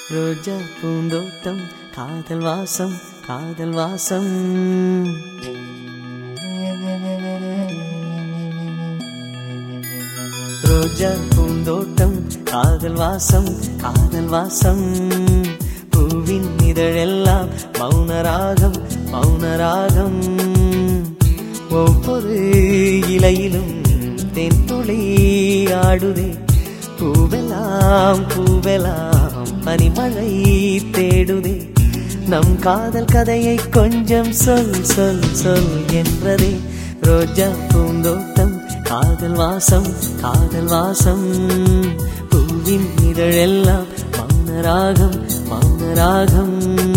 ரோஜா பூந்தோட்டம் காதல் வாசம் காதல் வாசம். ரோஜா பூந்தோட்டம் காதல் வாசம் காதல் வாசம். பூவின் இதழெல்லாம் மௌனராகம் மௌனராகம். ஒவ்வொரு இலையிலும் தென்துளி ஆடுதே. பூவெல்லாம் பூவெல்லாம் பனிமழை தேடுதே. நம் காதல் கதையை கொஞ்சம் சொல் சொல் சொல் என்றதே. ரோஜா பூந்தோட்டம் காதல் வாசம் காதல் வாசம். பூவின் இதழெல்லாம் மௌனராகம் மௌனராகம்.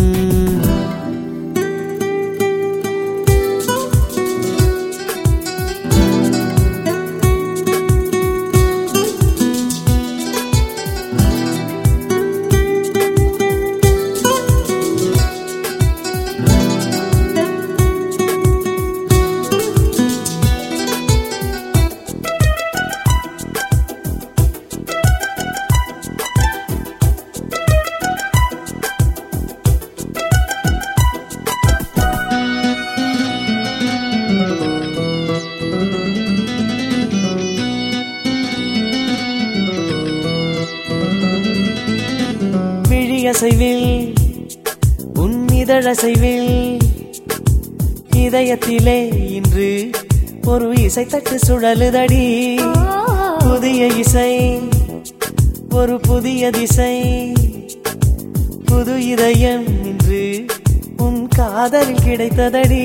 அசைவில் உன் இதழசைவில் இதயத்திலே இன்று ஒரு இசை தட்டு சுழலுதடி. புதிய இசை ஒரு புதிய திசை. புது இதயம் இன்று உன் காதலில் கிடைத்ததடி.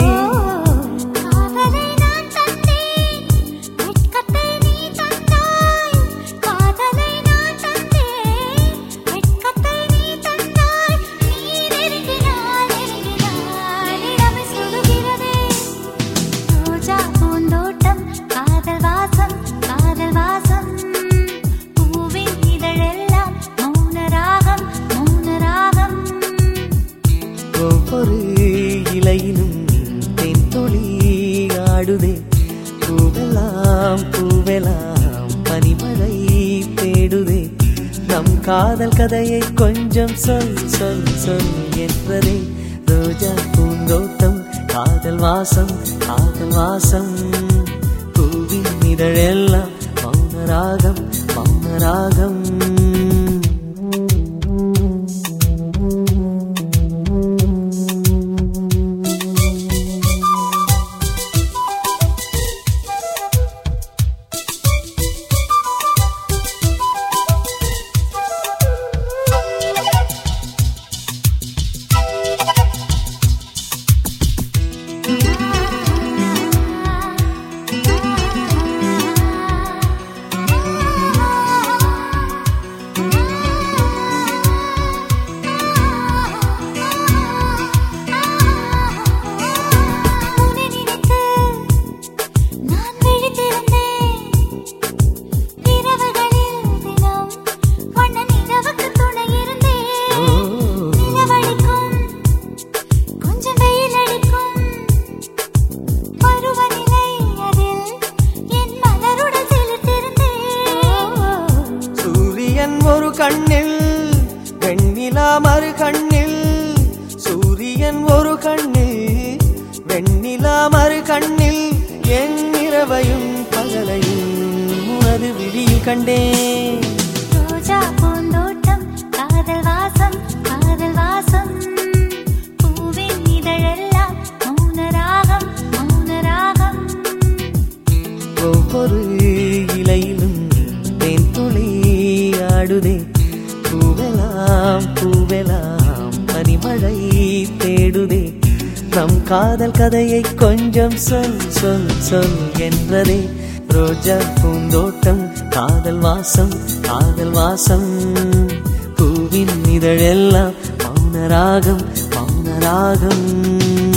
ஒவ்வொரு இலையிலும் தென்துளி ஆடுதே. பூவெல்லாம் பூவெல்லாம் பனிமழை தேடுதே. நம் காதல் கதையை கொஞ்சம் சொல் சொல் சொல் என்றதே. ரோஜா பூந்தோட்டம் காதல் வாசம் காதல் வாசம். பூவின் இதழெல்லாம் மௌனராகம் மௌனராகம். ஒரு கண்ணில் வெண்ணிலா மறு கண்ணில். சூரியன் ஒரு கண்ணில் வெண்ணிலா மறு கண்ணில். என் இரவையும் பகலையும் உனது விழியில் கண்டேன். ரோஜா பூந்தோட்டம் காதல் வாசம் காதல் வாசம். பூவின் இதழெல்லாம் மௌனராகம் மௌனராகம். ஒவ்வொரு இலையிலும் தென்துளி ஆடுதே. பூவெல்லாம் பூவெல்லாம் பனிமழை தேடுதே. நம் காதல் கதையை கொஞ்சம் சொல் சொல் சொல் என்றதே. ரோஜா பூந்தோட்டம் காதல் வாசம் காதல் வாசம். பூவின் இதழெல்லாம் மௌனராகம் மௌனராகம்.